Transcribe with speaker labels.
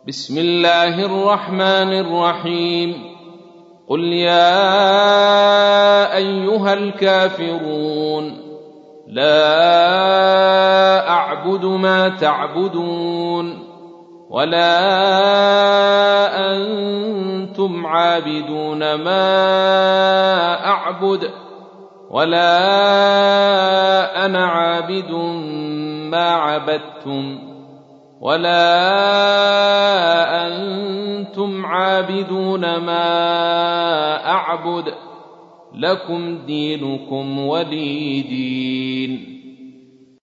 Speaker 1: بسم الله الرحمن الرحيم قل يا أيها الكافرون لا أعبد ما تعبدون ولا أنتم عابدون ما أعبد ولا أنا عابد ما عبدتم ولا أنتم عابدون ما أعبد لكم دينكم ولي دين.